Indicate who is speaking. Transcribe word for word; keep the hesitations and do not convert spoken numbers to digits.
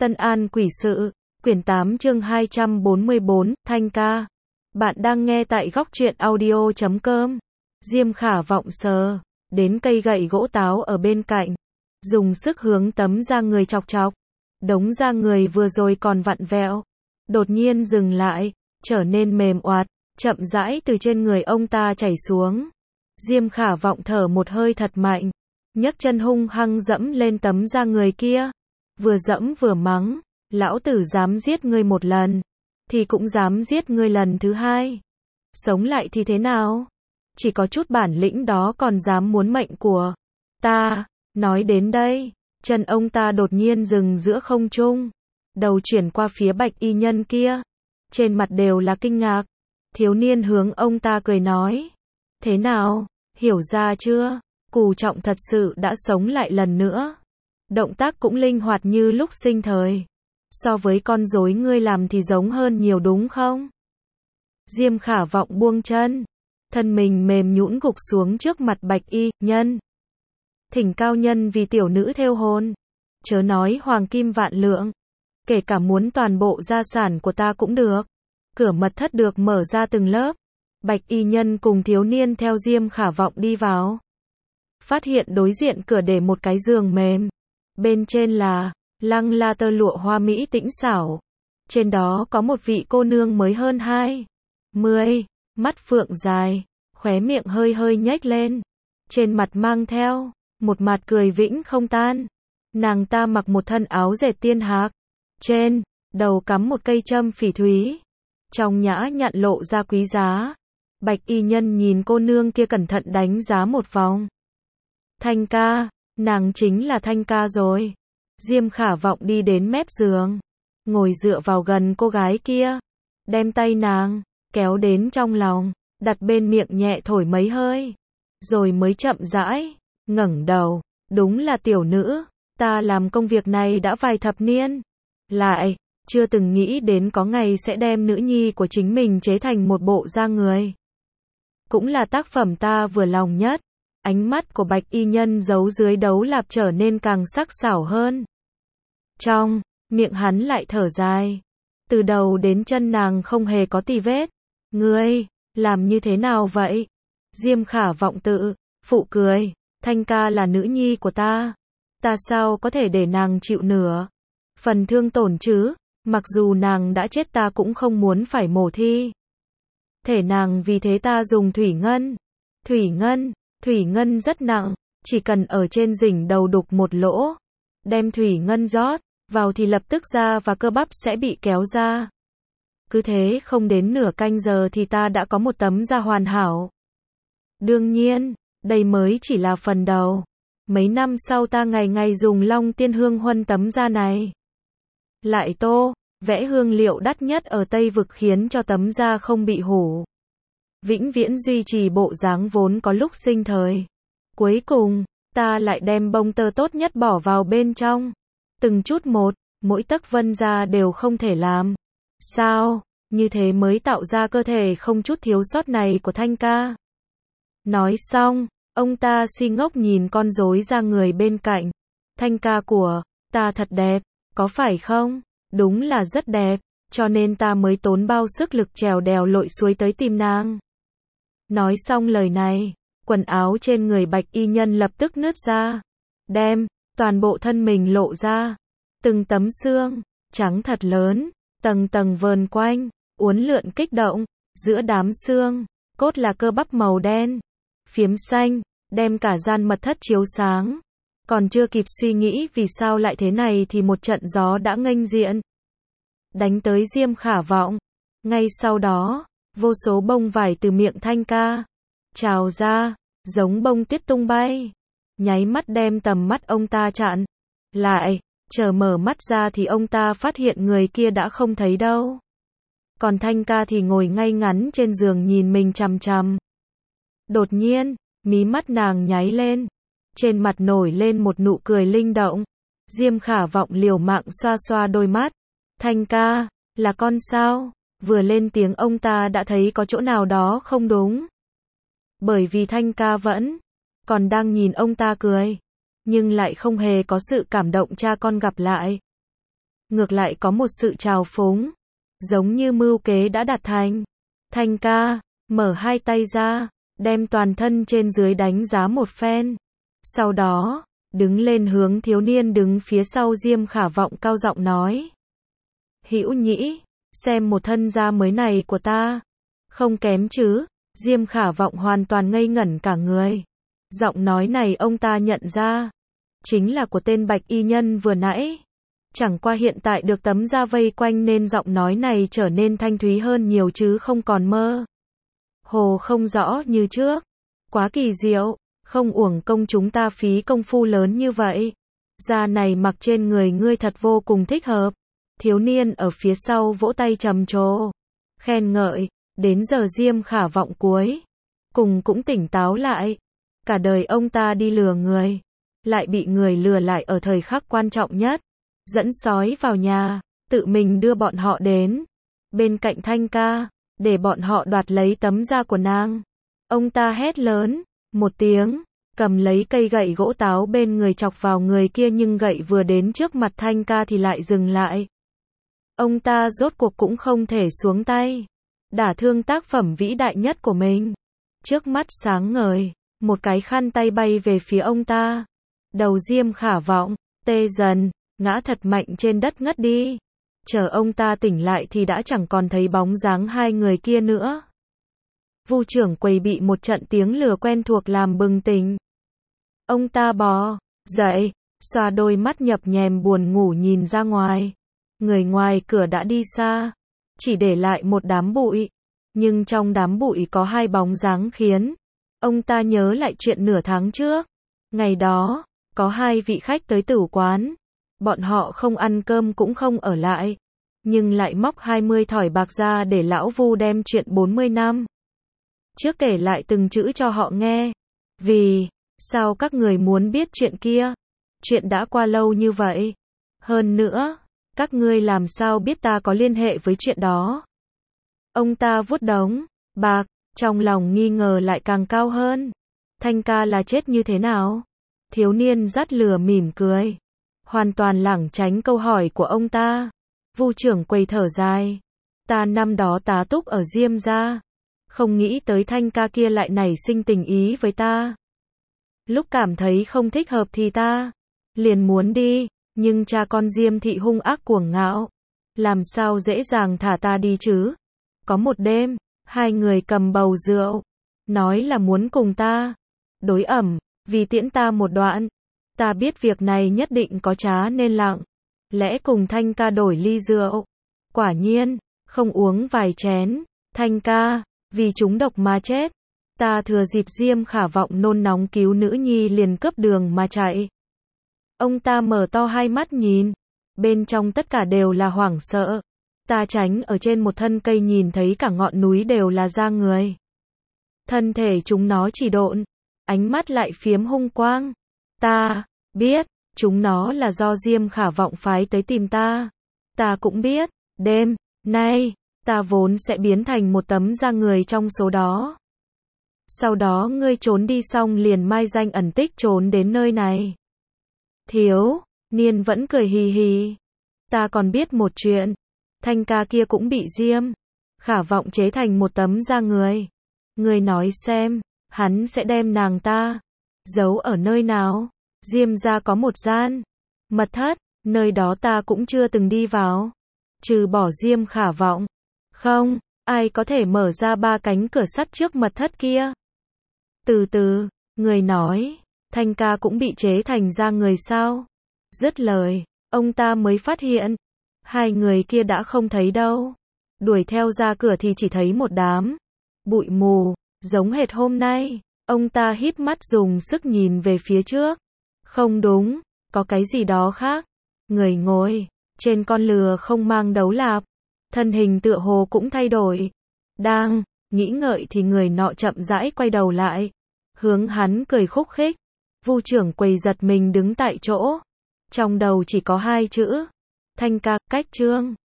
Speaker 1: Tân An Quỷ Sự, quyển tám chương hai trăm bốn mươi bốn, Thanh ca. Bạn đang nghe tại góc truyện audio chấm com. Diêm Khả Vọng sờ đến cây gậy gỗ táo ở bên cạnh, dùng sức hướng tấm da người chọc chọc. Đống da người vừa rồi còn vặn vẹo, đột nhiên dừng lại, trở nên mềm oạt, chậm rãi từ trên người ông ta chảy xuống. Diêm Khả Vọng thở một hơi thật mạnh, nhấc chân hung hăng dẫm lên tấm da người kia, vừa dẫm vừa mắng, lão tử dám giết ngươi một lần, thì cũng dám giết ngươi lần thứ hai. Sống lại thì thế nào? Chỉ có chút bản lĩnh đó còn dám muốn mệnh của ta. Nói đến đây, chân ông ta đột nhiên dừng giữa không trung, đầu chuyển qua phía bạch y nhân kia, trên mặt đều là kinh ngạc. Thiếu niên hướng ông ta cười nói, thế nào, hiểu ra chưa? Cù Trọng thật sự đã sống lại lần nữa. Động tác cũng linh hoạt như lúc sinh thời. So với con rối ngươi làm thì giống hơn nhiều đúng không? Diêm Khả Vọng buông chân, thân mình mềm nhũn gục xuống trước mặt bạch y nhân. Thỉnh cao nhân vì tiểu nữ thêu hồn, chớ nói hoàng kim vạn lượng, kể cả muốn toàn bộ gia sản của ta cũng được. Cửa mật thất được mở ra từng lớp. Bạch y nhân cùng thiếu niên theo Diêm Khả Vọng đi vào. Phát hiện đối diện cửa để một cái giường mềm. Bên trên là lăng la tơ lụa hoa mỹ tĩnh xảo. Trên đó có một vị cô nương mới hơn hai mươi, mắt phượng dài, khóe miệng hơi hơi nhếch lên, trên mặt mang theo một mặt cười vĩnh không tan. Nàng ta mặc một thân áo dệt tiên hạc, trên đầu cắm một cây châm phỉ thúy, trong nhã nhặn lộ ra quý giá. Bạch y nhân nhìn cô nương kia cẩn thận đánh giá một vòng. Thanh ca, nàng chính là Thanh ca rồi. Diêm Khả Vọng đi đến mép giường, ngồi dựa vào gần cô gái kia, đem tay nàng kéo đến trong lòng, đặt bên miệng nhẹ thổi mấy hơi, rồi mới chậm rãi ngẩng đầu. Đúng là tiểu nữ, ta làm công việc này đã vài thập niên, lại chưa từng nghĩ đến có ngày sẽ đem nữ nhi của chính mình chế thành một bộ da người. Cũng là tác phẩm ta vừa lòng nhất. Ánh mắt của bạch y nhân giấu dưới đấu lạp trở nên càng sắc sảo hơn. Trong miệng hắn lại thở dài. Từ đầu đến chân nàng không hề có tì vết. Ngươi, làm như thế nào vậy? Diêm Khả Vọng tự phụ cười. Thanh ca là nữ nhi của ta. Ta sao có thể để nàng chịu nửa phần thương tổn chứ? Mặc dù nàng đã chết ta cũng không muốn phải mổ thi thể nàng, vì thế ta dùng thủy ngân. Thủy ngân, thủy ngân rất nặng, chỉ cần ở trên đỉnh đầu đục một lỗ, đem thủy ngân rót vào thì lập tức da và cơ bắp sẽ bị kéo ra. Cứ thế không đến nửa canh giờ thì ta đã có một tấm da hoàn hảo. Đương nhiên, đây mới chỉ là phần đầu. Mấy năm sau ta ngày ngày dùng Long Tiên Hương huân tấm da này, lại tô vẽ hương liệu đắt nhất ở Tây Vực khiến cho tấm da không bị hủ, vĩnh viễn duy trì bộ dáng vốn có lúc sinh thời. Cuối cùng, ta lại đem bông tơ tốt nhất bỏ vào bên trong. Từng chút một, mỗi tấc vân da đều không thể làm sao, như thế mới tạo ra cơ thể không chút thiếu sót này của Thanh ca. Nói xong, ông ta si ngốc nhìn con rối da người bên cạnh. Thanh ca của ta thật đẹp, có phải không? Đúng là rất đẹp, cho nên ta mới tốn bao sức lực trèo đèo lội suối tới tìm nàng. Nói xong lời này, quần áo trên người bạch y nhân lập tức nứt ra, đem toàn bộ thân mình lộ ra. Từng tấm xương trắng thật lớn, tầng tầng vờn quanh, uốn lượn kích động. Giữa đám xương cốt là cơ bắp màu đen, phiếm xanh, đem cả gian mật thất chiếu sáng. Còn chưa kịp suy nghĩ vì sao lại thế này thì một trận gió đã nghênh diện, đánh tới Diêm Khả Vọng. Ngay sau đó, vô số bông vải từ miệng Thanh ca trào ra, giống bông tuyết tung bay, nháy mắt đem tầm mắt ông ta chặn lại. Chờ mở mắt ra thì ông ta phát hiện người kia đã không thấy đâu. Còn Thanh ca thì ngồi ngay ngắn trên giường nhìn mình chằm chằm. Đột nhiên, mí mắt nàng nháy lên, trên mặt nổi lên một nụ cười linh động. Diêm Khả Vọng liều mạng xoa xoa đôi mắt. Thanh ca, là con sao? Vừa lên tiếng ông ta đã thấy có chỗ nào đó không đúng. Bởi vì Thanh ca vẫn còn đang nhìn ông ta cười, nhưng lại không hề có sự cảm động cha con gặp lại. ngược lại có một sự trào phúng, giống như mưu kế đã đạt thành. Thanh ca, mở hai tay ra, đem toàn thân trên dưới đánh giá một phen. Sau đó, đứng lên hướng thiếu niên đứng phía sau Diêm Khả Vọng cao giọng nói. Hữu Nhĩ, xem một thân da mới này của ta. Không kém chứ, Diêm Khả Vọng hoàn toàn ngây ngẩn cả người. Giọng nói này ông ta nhận ra, chính là của tên bạch y nhân vừa nãy. Chẳng qua hiện tại được tấm da vây quanh nên giọng nói này trở nên thanh thúy hơn nhiều chứ không còn mơ hồ không rõ như trước. Quá kỳ diệu, không uổng công chúng ta phí công phu lớn như vậy. Da này mặc trên người ngươi thật vô cùng thích hợp. Thiếu niên ở phía sau vỗ tay trầm trồ, khen ngợi. Đến giờ Diêm Khả Vọng cuối cùng cũng tỉnh táo lại. Cả đời ông ta đi lừa người, lại bị người lừa lại ở thời khắc quan trọng nhất. Dẫn sói vào nhà, tự mình đưa bọn họ đến bên cạnh Thanh ca, để bọn họ đoạt lấy tấm da của nàng. Ông ta hét lớn một tiếng, cầm lấy cây gậy gỗ táo bên người chọc vào người kia, nhưng gậy vừa đến trước mặt Thanh ca thì lại dừng lại. Ông ta rốt cuộc cũng không thể xuống tay, đả thương tác phẩm vĩ đại nhất của mình. Trước mắt sáng ngời, một cái khăn tay bay về phía ông ta. Đầu Diêm Khả Vọng tê dần, ngã thật mạnh trên đất ngất đi. Chờ ông ta tỉnh lại thì đã chẳng còn thấy bóng dáng hai người kia nữa. Vu trưởng quầy bị một trận tiếng lừa quen thuộc làm bừng tỉnh. Ông ta bò dậy, xoa đôi mắt nhập nhèm buồn ngủ nhìn ra ngoài. Người ngoài cửa đã đi xa, chỉ để lại một đám bụi. Nhưng trong đám bụi có hai bóng dáng khiến ông ta nhớ lại chuyện nửa tháng trước. Ngày đó, có hai vị khách tới tử quán. Bọn họ không ăn cơm cũng không ở lại, nhưng lại móc hai mươi thỏi bạc ra để lão Vu đem chuyện bốn mươi năm trước kể lại từng chữ cho họ nghe. Vì sao các người muốn biết chuyện kia? Chuyện đã qua lâu như vậy. Hơn nữa, các ngươi làm sao biết ta có liên hệ với chuyện đó? Ông ta vuốt đống bạc, trong lòng nghi ngờ lại càng cao hơn. Thanh ca là chết như thế nào? Thiếu niên dắt lừa mỉm cười, hoàn toàn lảng tránh câu hỏi của ông ta. Vu trưởng quầy thở dài. Ta năm đó tá túc ở Diêm gia, không nghĩ tới Thanh ca kia lại nảy sinh tình ý với ta. Lúc cảm thấy không thích hợp thì ta liền muốn đi, nhưng cha con Diêm thị hung ác cuồng ngạo, làm sao dễ dàng thả ta đi chứ? Có một đêm, hai người cầm bầu rượu, nói là muốn cùng ta đối ẩm, vì tiễn ta một đoạn. Ta biết việc này nhất định có trá nên lặng lẽ cùng Thanh ca đổi ly rượu. Quả nhiên, không uống vài chén, Thanh ca vì trúng độc mà chết. Ta thừa dịp Diêm Khả Vọng nôn nóng cứu nữ nhi liền cướp đường mà chạy. Ông ta mở to hai mắt nhìn, bên trong tất cả đều là hoảng sợ. Ta tránh ở trên một thân cây nhìn thấy cả ngọn núi đều là da người. Thân thể chúng nó chỉ độn, ánh mắt lại phiếm hung quang. Ta biết, chúng nó là do Diêm Khả Vọng phái tới tìm ta. Ta cũng biết, đêm nay, ta vốn sẽ biến thành một tấm da người trong số đó. Sau đó ngươi trốn đi xong liền mai danh ẩn tích trốn đến nơi này. Thiếu niên vẫn cười hì hì. Ta còn biết một chuyện. Thanh ca kia cũng bị Diêm Khả Vọng chế thành một tấm da người. Ngươi nói xem, hắn sẽ đem nàng ta giấu ở nơi nào? Diêm gia có một gian mật thất, nơi đó ta cũng chưa từng đi vào. Trừ bỏ Diêm Khả Vọng, không ai có thể mở ra ba cánh cửa sắt trước mật thất kia. Từ từ, người nói, Thanh ca cũng bị chế thành da người sao? Dứt lời, ông ta mới phát hiện, hai người kia đã không thấy đâu. Đuổi theo ra cửa thì chỉ thấy một đám bụi mù, giống hệt hôm nay. Ông ta híp mắt dùng sức nhìn về phía trước. Không đúng, có cái gì đó khác. Người ngồi trên con lừa không mang đấu lạp, thân hình tựa hồ cũng thay đổi. Đang nghĩ ngợi thì người nọ chậm rãi quay đầu lại, hướng hắn cười khúc khích. Vu trưởng quầy giật mình đứng tại chỗ, trong đầu chỉ có hai chữ: Thanh ca. Cách chương